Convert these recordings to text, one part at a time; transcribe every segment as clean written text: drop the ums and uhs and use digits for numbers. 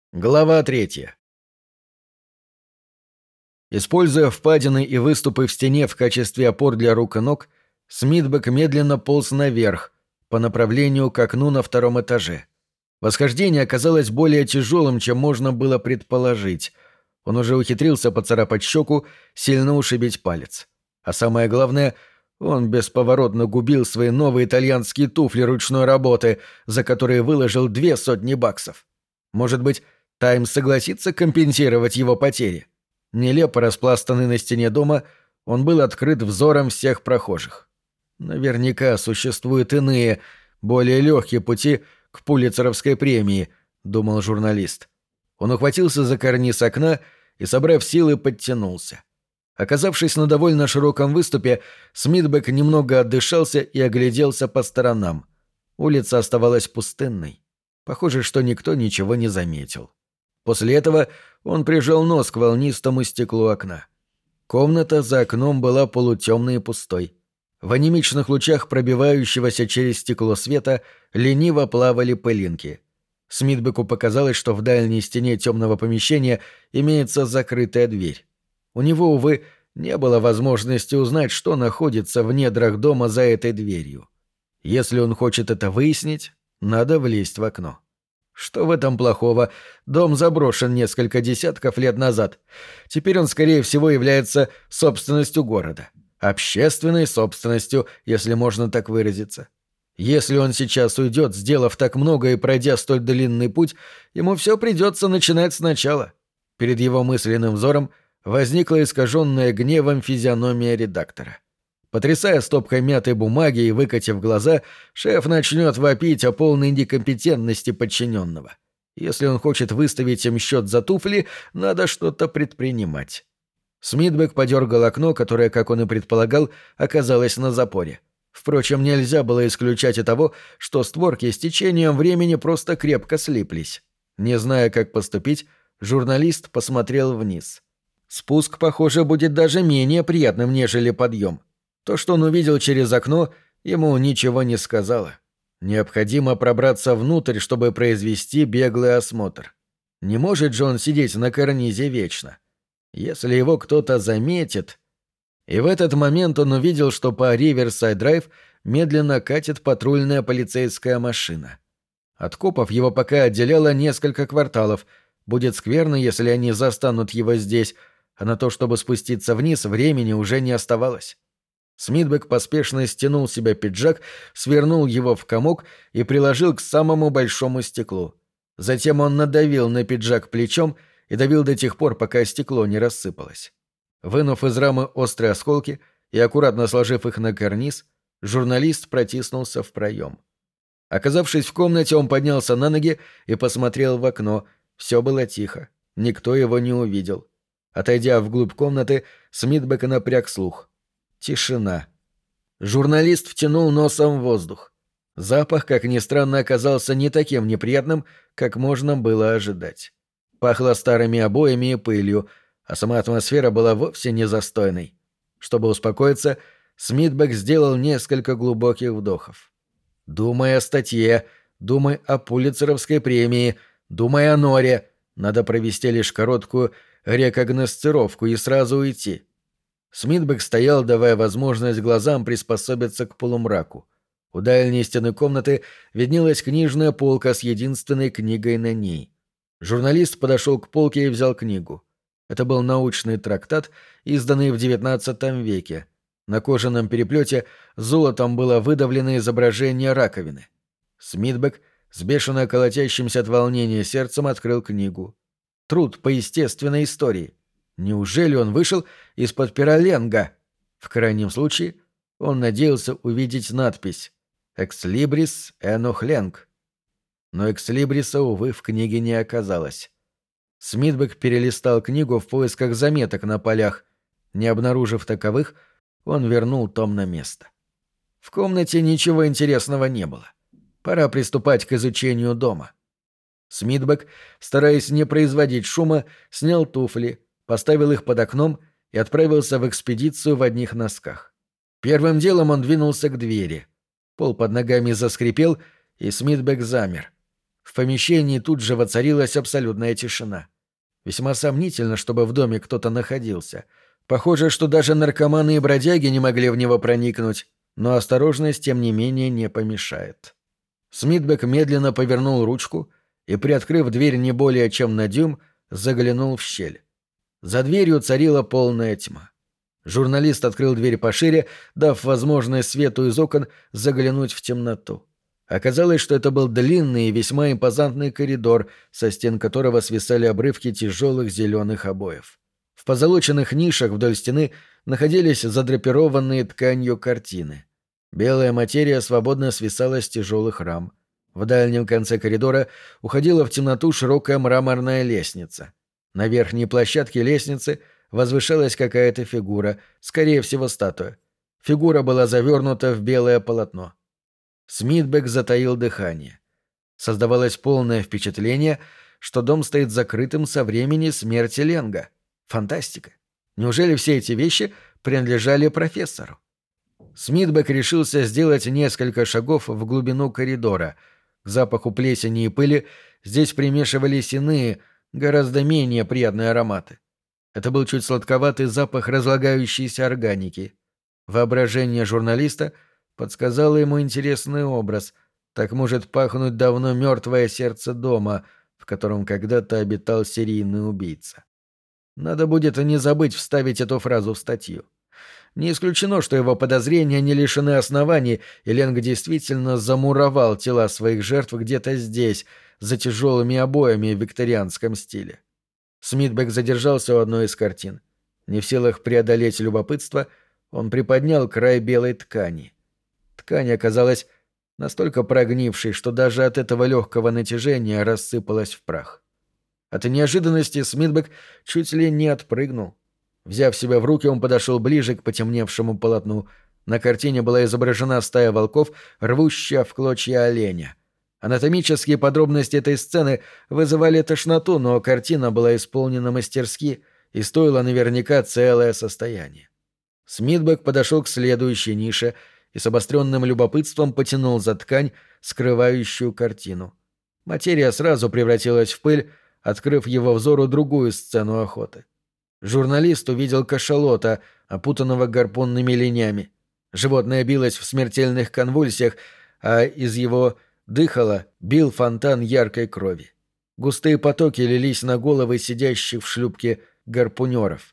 Глава 3. Используя впадины и выступы в стене в качестве опор для рук и ног, Смитбек медленно полз наверх, по направлению к окну на втором этаже. Восхождение оказалось более тяжелым, чем можно было предположить. Он уже ухитрился поцарапать щеку, сильно ушибить палец. А самое главное, он бесповоротно губил свои новые итальянские туфли ручной работы, за которые выложил $200. Может быть, Таймс согласится компенсировать его потери. Нелепо распластанный на стене дома, он был открыт взором всех прохожих. Наверняка существуют иные, более легкие пути к Пулитцеровской премии, думал журналист. Он ухватился за карниз окна и, собрав силы, подтянулся. Оказавшись на довольно широком выступе, Смитбек немного отдышался и огляделся по сторонам. Улица оставалась пустынной. Похоже, что никто ничего не заметил. После этого он прижал нос к волнистому стеклу окна. Комната за окном была полутемной и пустой. В анемичных лучах пробивающегося через стекло света лениво плавали пылинки. Смитбеку показалось, что в дальней стене темного помещения имеется закрытая дверь. У него, увы, не было возможности узнать, что находится в недрах дома за этой дверью. Если он хочет это выяснить, надо влезть в окно. Что в этом плохого? Дом заброшен несколько десятков лет назад. Теперь он, скорее всего, является собственностью города. Общественной собственностью, если можно так выразиться. Если он сейчас уйдет, сделав так много и пройдя столь длинный путь, ему все придется начинать сначала. Перед его мысленным взором возникла искаженная гневом физиономия редактора. Потрясая стопкой мятой бумаги и выкатив глаза, шеф начнет вопить о полной некомпетентности подчиненного. Если он хочет выставить им счет за туфли, надо что-то предпринимать. Смитбек подергал окно, которое, как он и предполагал, оказалось на запоре. Впрочем, нельзя было исключать и того, что створки с течением времени просто крепко слиплись. Не зная, как поступить, журналист посмотрел вниз. Спуск, похоже, будет даже менее приятным, нежели подъем. То, что он увидел через окно, ему ничего не сказало. Необходимо пробраться внутрь, чтобы произвести беглый осмотр. Не может же он сидеть на карнизе вечно. Если его кто-то заметит... И в этот момент он увидел, что по Риверсайд-драйв медленно катит патрульная полицейская машина. От копов его пока отделяло несколько кварталов. Будет скверно, если они застанут его здесь, а на то, чтобы спуститься вниз, времени уже не оставалось. Смитбек поспешно стянул с себя пиджак, свернул его в комок и приложил к самому большому стеклу. Затем он надавил на пиджак плечом и давил до тех пор, пока стекло не рассыпалось. Вынув из рамы острые осколки и аккуратно сложив их на карниз, журналист протиснулся в проем. Оказавшись в комнате, он поднялся на ноги и посмотрел в окно. Все было тихо. Никто его не увидел. Отойдя вглубь комнаты, Смитбек напряг слух. Тишина. Журналист втянул носом в воздух. Запах, как ни странно, оказался не таким неприятным, как можно было ожидать. Пахло старыми обоями и пылью, а сама атмосфера была вовсе не застойной. Чтобы успокоиться, Смитбек сделал несколько глубоких вдохов. «Думай о статье, думай о Пулитцеровской премии, думай о Норе. Надо провести лишь короткую рекогносцировку и сразу уйти». Смитбек стоял, давая возможность глазам приспособиться к полумраку. У дальней стены комнаты виднелась книжная полка с единственной книгой на ней. Журналист подошел к полке и взял книгу. Это был научный трактат, изданный в XIX веке. На кожаном переплете золотом было выдавлено изображение раковины. Смитбек с бешено колотящимся от волнения сердцем открыл книгу. Труд по естественной истории. Неужели он вышел из-под пера Ленга? В крайнем случае, он надеялся увидеть надпись «Ex libris Эноch Ленг». Но экслибриса, увы, в книге не оказалось. Смитбек перелистал книгу в поисках заметок на полях. Не обнаружив таковых, он вернул том на место. В комнате ничего интересного не было. Пора приступать к изучению дома. Смитбек, стараясь не производить шума, снял туфли, поставил их под окном и отправился в экспедицию в одних носках. Первым делом он двинулся к двери. Пол под ногами заскрипел, и Смитбек замер. В помещении тут же воцарилась абсолютная тишина. Весьма сомнительно, чтобы в доме кто-то находился. Похоже, что даже наркоманы и бродяги не могли в него проникнуть, но осторожность, тем не менее, не помешает. Смитбек медленно повернул ручку и, приоткрыв дверь не более чем на дюйм, заглянул в щель. За дверью царила полная тьма. Журналист открыл дверь пошире, дав возможность свету из окон заглянуть в темноту. Оказалось, что это был длинный и весьма импозантный коридор, со стен которого свисали обрывки тяжелых зеленых обоев. В позолоченных нишах вдоль стены находились задрапированные тканью картины. Белая материя свободно свисала с тяжелых рам. В дальнем конце коридора уходила в темноту широкая мраморная лестница. На верхней площадке лестницы возвышалась какая-то фигура, скорее всего, статуя. Фигура была завернута в белое полотно. Смитбек затаил дыхание. Создавалось полное впечатление, что дом стоит закрытым со времени смерти Ленга. Фантастика. Неужели все эти вещи принадлежали профессору? Смитбек решился сделать несколько шагов в глубину коридора. К запаху плесени и пыли здесь примешивались иные, гораздо менее приятные ароматы. Это был чуть сладковатый запах разлагающейся органики. Воображение журналиста подсказало ему интересный образ. Так может пахнуть давно мертвое сердце дома, в котором когда-то обитал серийный убийца. Надо будет не забыть вставить эту фразу в статью. Не исключено, что его подозрения не лишены оснований, и Ленг действительно замуровал тела своих жертв где-то здесь, за тяжелыми обоями в викторианском стиле. Смитбек задержался у одной из картин. Не в силах преодолеть любопытство, он приподнял край белой ткани. Ткань оказалась настолько прогнившей, что даже от этого легкого натяжения рассыпалась в прах. От неожиданности Смитбек чуть ли не отпрыгнул. Взяв себя в руки, он подошел ближе к потемневшему полотну. На картине была изображена стая волков, рвущая в клочья оленя. Анатомические подробности этой сцены вызывали тошноту, но картина была исполнена мастерски и стоила наверняка целое состояние. Смитбек подошел к следующей нише и с обостренным любопытством потянул за ткань, скрывающую картину. Материя сразу превратилась в пыль, открыв его взору другую сцену охоты. Журналист увидел кашалота, опутанного гарпунными линями. Животное билось в смертельных конвульсиях, а из его дыхала бил фонтан яркой крови. Густые потоки лились на головы сидящих в шлюпке гарпунеров.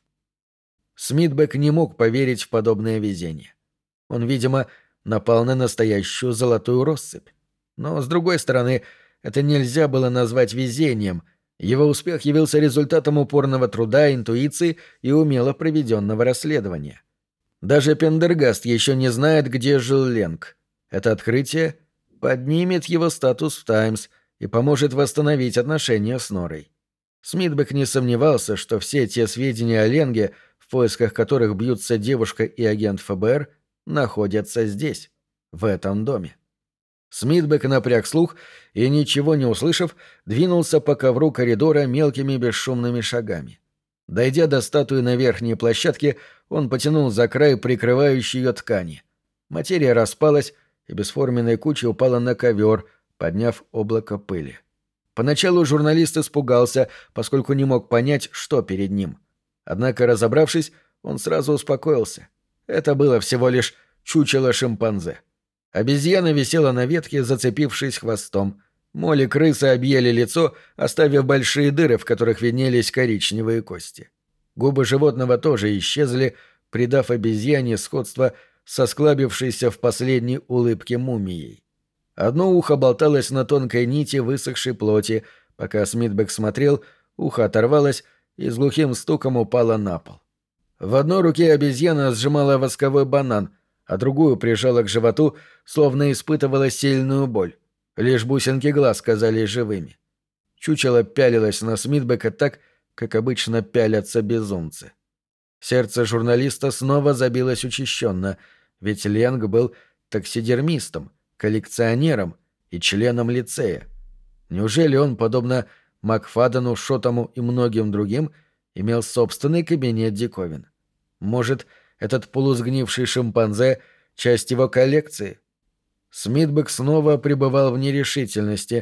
Смитбек не мог поверить в подобное везение. Он, видимо, напал на настоящую золотую россыпь. Но, с другой стороны, это нельзя было назвать везением. Его успех явился результатом упорного труда, интуиции и умело проведенного расследования. Даже Пендергаст еще не знает, где жил Ленг. Это открытие поднимет его статус в «Таймс» и поможет восстановить отношения с Норой. Смитбек не сомневался, что все те сведения о Ленге, в поисках которых бьются девушка и агент ФБР, находятся здесь, в этом доме. Смитбек напряг слух и, ничего не услышав, двинулся по ковру коридора мелкими бесшумными шагами. Дойдя до статуи на верхней площадке, он потянул за край прикрывающей ее ткани. Материя распалась и бесформенной кучей упала на ковер, подняв облако пыли. Поначалу журналист испугался, поскольку не мог понять, что перед ним. Однако, разобравшись, он сразу успокоился. Это было всего лишь чучело шимпанзе. Обезьяна висела на ветке, зацепившись хвостом. Моли крысы объели лицо, оставив большие дыры, в которых виднелись коричневые кости. Губы животного тоже исчезли, придав обезьяне сходство со склабившейся в последней улыбке мумией. Одно ухо болталось на тонкой нити высохшей плоти. Пока Смитбек смотрел, ухо оторвалось и с глухим стуком упало на пол. В одной руке обезьяна сжимала восковой банан, а другую прижала к животу, словно испытывала сильную боль. Лишь бусинки глаз казались живыми. Чучело пялилось на Смитбека так, как обычно пялятся безумцы. Сердце журналиста снова забилось учащенно, ведь Ленг был таксидермистом, коллекционером и членом лицея. Неужели он, подобно Макфадену, Шотому и многим другим, имел собственный кабинет диковин? Может, этот полусгнивший шимпанзе — часть его коллекции? Смитбек снова пребывал в нерешительности,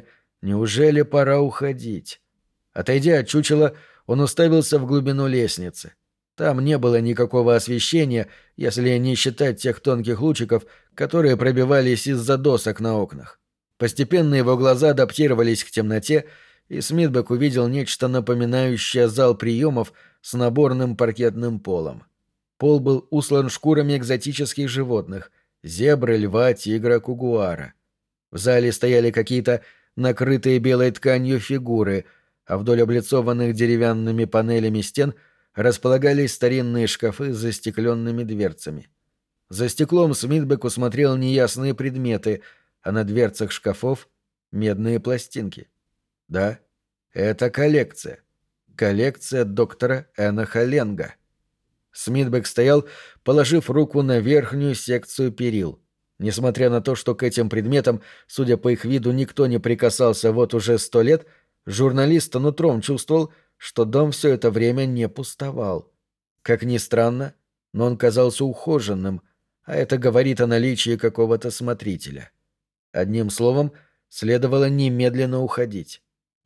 Неужели пора уходить? Отойдя от чучела, он уставился в глубину лестницы. Там не было никакого освещения, если не считать тех тонких лучиков, которые пробивались из-за досок на окнах. Постепенно его глаза адаптировались к темноте, и Смитбек увидел нечто напоминающее зал приемов с наборным паркетным полом. Пол был услан шкурами экзотических животных — зебры, льва, тигра, кугуара. В зале стояли какие-то накрытые белой тканью фигуры, а вдоль облицованных деревянными панелями стен располагались старинные шкафы с застекленными дверцами. За стеклом Смитбек усмотрел неясные предметы, а на дверцах шкафов — медные пластинки. Да, это коллекция. Коллекция доктора Эноха Ленга. Смитбек стоял, положив руку на верхнюю секцию перил. Несмотря на то, что к этим предметам, судя по их виду, никто не прикасался вот уже 100 лет, журналист нутром чувствовал, что дом все это время не пустовал. Как ни странно, но он казался ухоженным, а это говорит о наличии какого-то смотрителя. Одним словом, следовало немедленно уходить.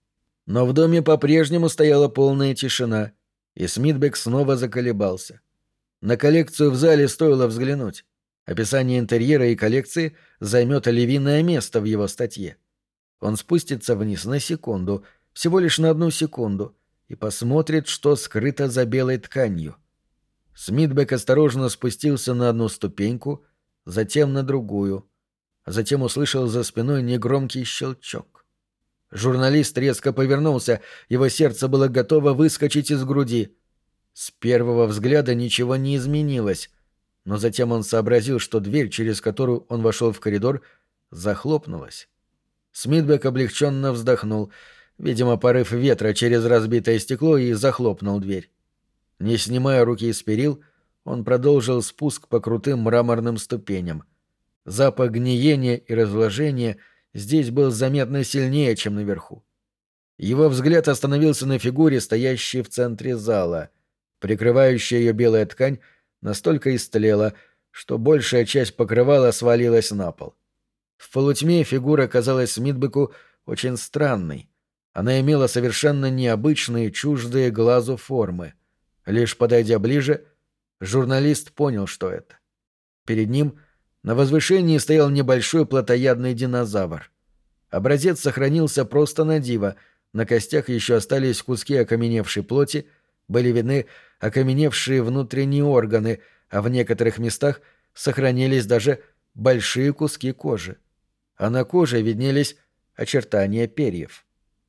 Но в доме по-прежнему стояла полная тишина, и Смитбек снова заколебался. На коллекцию в зале стоило взглянуть. Описание интерьера и коллекции займет львиное место в его статье. Он спустится вниз на секунду, всего лишь на 1 секунду, и посмотрит, что скрыто за белой тканью. Смитбек осторожно спустился на 1 ступеньку, затем на другую, а затем услышал за спиной негромкий щелчок. Журналист резко повернулся, его сердце было готово выскочить из груди. С первого взгляда ничего не изменилось, но затем он сообразил, что дверь, через которую он вошел в коридор, захлопнулась. Смитбек облегченно вздохнул, видимо, порыв ветра через разбитое стекло, и захлопнул дверь. Не снимая руки из перил, он продолжил спуск по крутым мраморным ступеням. Запах гниения и разложения здесь был заметно сильнее, чем наверху. Его взгляд остановился на фигуре, стоящей в центре зала. Прикрывающая ее белая ткань настолько истлела, что большая часть покрывала свалилась на пол. В полутьме фигура казалась Смитбеку очень странной. Она имела совершенно необычные, чуждые глазу формы. Лишь подойдя ближе, журналист понял, что это. Перед ним на возвышении стоял небольшой плотоядный динозавр. Образец сохранился просто на диво, на костях еще остались куски окаменевшей плоти, были видны окаменевшие внутренние органы, а в некоторых местах сохранились даже большие куски кожи. А на коже виднелись очертания перьев.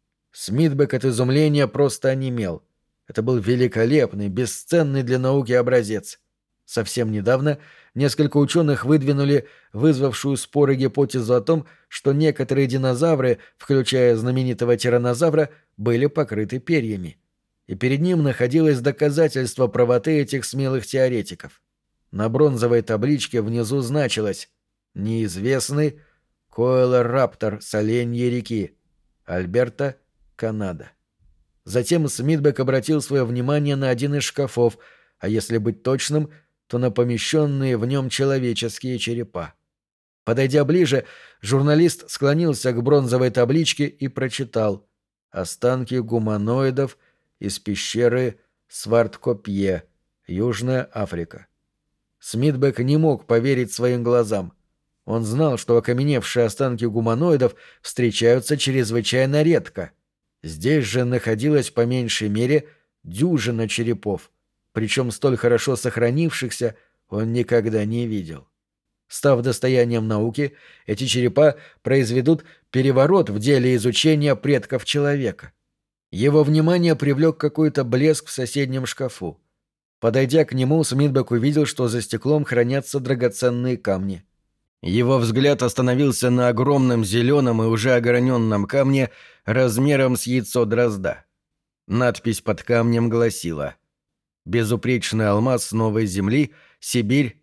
Смитбек от изумления просто онемел. Это был великолепный, бесценный для науки образец. Совсем недавно несколько ученых выдвинули вызвавшую споры гипотезу о том, что некоторые динозавры, включая знаменитого тираннозавра, были покрыты перьями. И перед ним находилось доказательство правоты этих смелых теоретиков. На бронзовой табличке внизу значилось «Неизвестный коэлораптор с Оленьей реки. Альберта, Канада». Затем Смитбек обратил свое внимание на один из шкафов, а если быть точным, то на помещенные в нем человеческие черепа. Подойдя ближе, журналист склонился к бронзовой табличке и прочитал «Останки гуманоидов из пещеры Сварткопье, Южная Африка». Смитбек не мог поверить своим глазам. Он знал, что окаменевшие останки гуманоидов встречаются чрезвычайно редко. Здесь же находилась по меньшей мере дюжина черепов, причем столь хорошо сохранившихся он никогда не видел. Став достоянием науки, эти черепа произведут переворот в деле изучения предков человека. Его внимание привлек какой-то блеск в соседнем шкафу. Подойдя к нему, Смитбек увидел, что за стеклом хранятся драгоценные камни. Его взгляд остановился на огромном зеленом и уже ограненном камне размером с яйцо дрозда. Надпись под камнем гласила: «Безупречный алмаз новой земли, Сибирь,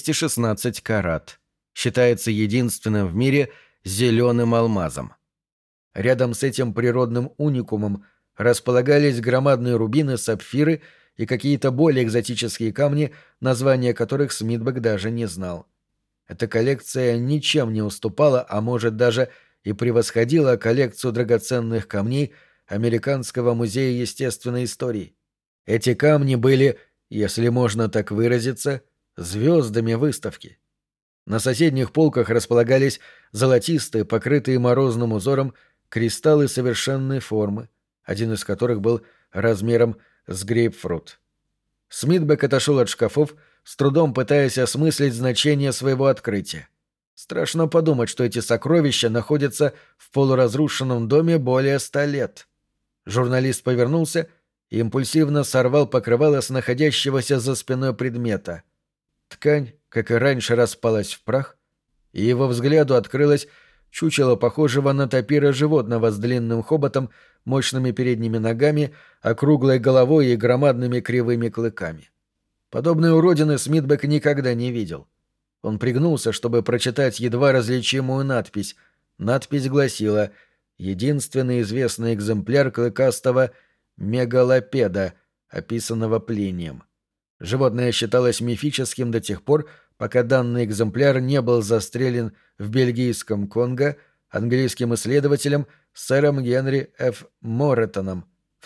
216 карат. Считается единственным в мире зеленым алмазом». Рядом с этим природным уникумом располагались громадные рубины, сапфиры и какие-то более экзотические камни, названия которых Смитбек даже не знал. Эта коллекция ничем не уступала, а может даже и превосходила коллекцию драгоценных камней Американского музея естественной истории. Эти камни были, если можно так выразиться, звездами выставки. На соседних полках располагались золотистые, покрытые морозным узором, кристаллы совершенной формы, один из которых был размером с грейпфрут. Смитбек отошел от шкафов, с трудом пытаясь осмыслить значение своего открытия. Страшно подумать, что эти сокровища находятся в полуразрушенном доме более 100 лет. Журналист повернулся и импульсивно сорвал покрывало с находящегося за спиной предмета. Ткань, как и раньше, распалась в прах, и его взгляду открылось чучело похожего на тапира животного с длинным хоботом, мощными передними ногами, округлой головой и громадными кривыми клыками. Подобной уродины Смитбек никогда не видел. Он пригнулся, чтобы прочитать едва различимую надпись. Надпись гласила «Единственный известный экземпляр клыкастого мегалопеда, описанного Плинием». Животное считалось мифическим до тех пор, пока данный экземпляр не был застрелен в бельгийском Конго английским исследователем сэром Генри Ф. Моретоном в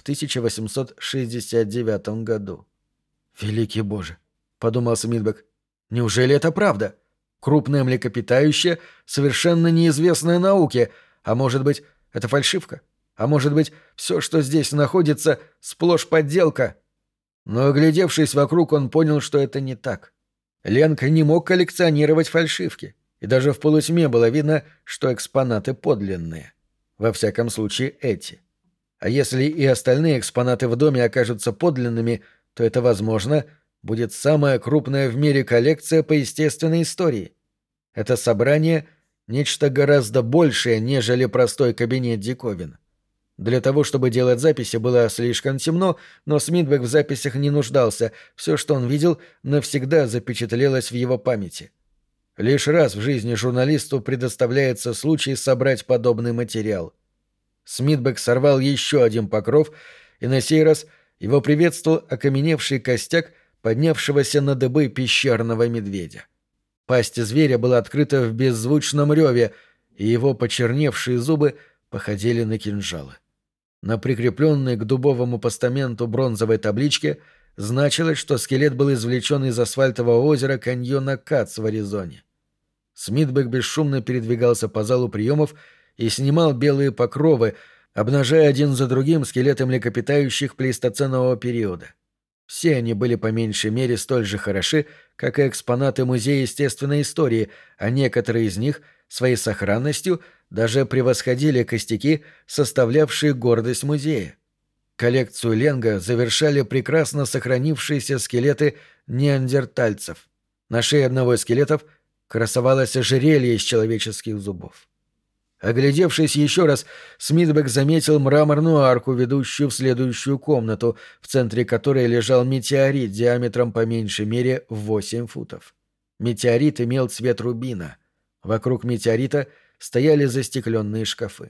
1869 году. «Великий Боже!» — подумал Смитбек. «Неужели это правда? Крупное млекопитающее, совершенно неизвестное науке, а может быть, это фальшивка? А может быть, все, что здесь находится, сплошь подделка?» Но, оглядевшись вокруг, он понял, что это не так. Ленг не мог коллекционировать фальшивки, и даже в полутьме было видно, что экспонаты подлинные. Во всяком случае, эти. А если и остальные экспонаты в доме окажутся подлинными, то это, возможно, будет самая крупная в мире коллекция по естественной истории. Это собрание — нечто гораздо большее, нежели простой кабинет диковин. Для того, чтобы делать записи, было слишком темно, но Смитбек в записях не нуждался, все, что он видел, навсегда запечатлелось в его памяти. Лишь раз в жизни журналисту предоставляется случай собрать подобный материал. Смитбек сорвал еще один покров, и на сей раз его приветствовал окаменевший костяк поднявшегося на дыбы пещерного медведя. Пасть зверя была открыта в беззвучном реве, и его почерневшие зубы походили на кинжалы. На прикрепленной к дубовому постаменту бронзовой табличке значилось, что скелет был извлечен из асфальтового озера каньона Кац в Аризоне. Смитбек бесшумно передвигался по залу приемов и снимал белые покровы, обнажая один за другим скелеты млекопитающих плейстоценового периода. Все они были по меньшей мере столь же хороши, как и экспонаты Музея естественной истории, а некоторые из них своей сохранностью даже превосходили костяки, составлявшие гордость музея. Коллекцию Ленга завершали прекрасно сохранившиеся скелеты неандертальцев. На шее одного из скелетов красовалось ожерелье из человеческих зубов. Оглядевшись еще раз, Смитбек заметил мраморную арку, ведущую в следующую комнату, в центре которой лежал метеорит диаметром по меньшей мере в 8 футов. Метеорит имел цвет рубина. Вокруг метеорита стояли застекленные шкафы.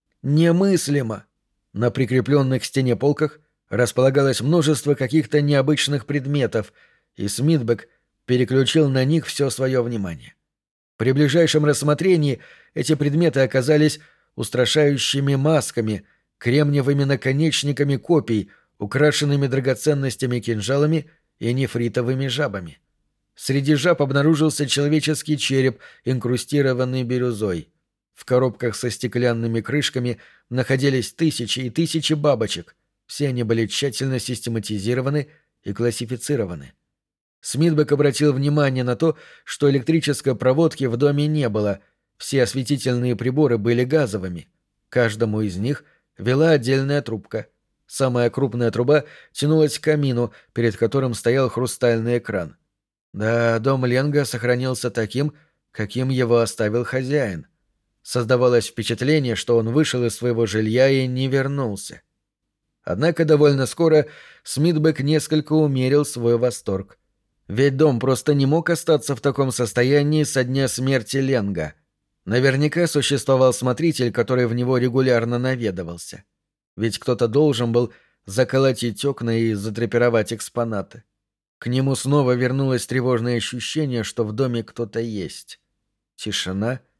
Немыслимо! На прикрепленных к стене полках располагалось множество каких-то необычных предметов, и Смитбек переключил на них все свое внимание. При ближайшем рассмотрении эти предметы оказались устрашающими масками, кремниевыми наконечниками копий, украшенными драгоценностями кинжалами и нефритовыми жабами. Среди жаб обнаружился человеческий череп, инкрустированный бирюзой. В коробках со стеклянными крышками находились тысячи и тысячи бабочек. Все они были тщательно систематизированы и классифицированы. Смитбек обратил внимание на то, что электрической проводки в доме не было. Все осветительные приборы были газовыми. Каждому из них вела отдельная трубка. Самая крупная труба тянулась к камину, перед которым стоял хрустальный экран. Да, дом Ленга сохранился таким, каким его оставил хозяин. Создавалось впечатление, что он вышел из своего жилья и не вернулся. Однако довольно скоро Смитбек несколько умерил свой восторг. Ведь дом просто не мог остаться в таком состоянии со дня смерти Ленга. Наверняка существовал смотритель, который в него регулярно наведывался. Ведь кто-то должен был заколотить окна и задрапировать экспонаты. К нему снова вернулось тревожное ощущение, что в доме кто-то есть. Тишина,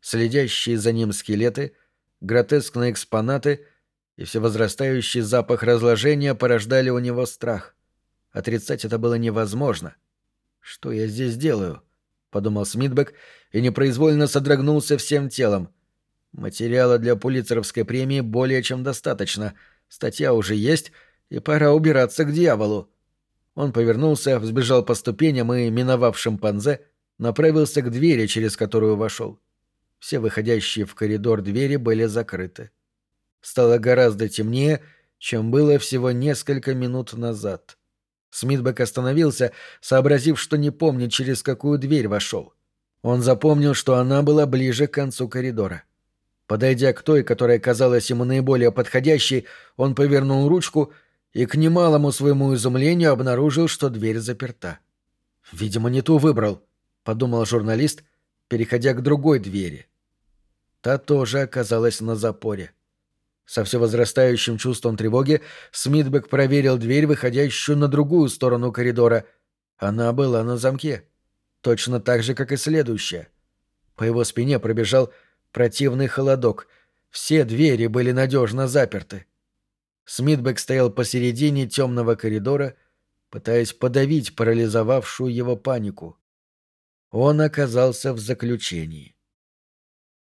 следящие за ним скелеты, гротескные экспонаты и всевозрастающий запах разложения порождали у него страх. Отрицать это было невозможно. «Что я здесь делаю?» — подумал Смитбек и непроизвольно содрогнулся всем телом. Материала для Пулитцеровской премии более чем достаточно. Статья уже есть, и пора убираться к дьяволу. Он повернулся, взбежал по ступеням и, миновав шимпанзе, направился к двери, через которую вошел. Все выходящие в коридор двери были закрыты. Стало гораздо темнее, чем было всего несколько минут назад. Смитбек остановился, сообразив, что не помнит, через какую дверь вошел. Он запомнил, что она была ближе к концу коридора. Подойдя к той, которая казалась ему наиболее подходящей, он повернул ручку и, к немалому своему изумлению, обнаружил, что дверь заперта. «Видимо, не ту выбрал», — подумал журналист, переходя к другой двери. Та тоже оказалась на запоре. Со все возрастающим чувством тревоги Смитбек проверил дверь, выходящую на другую сторону коридора. Она была на замке. Точно так же, как и следующая. По его спине пробежал противный холодок. Все двери были надежно заперты. Смитбек стоял посередине темного коридора, пытаясь подавить парализовавшую его панику. Он оказался в заключении.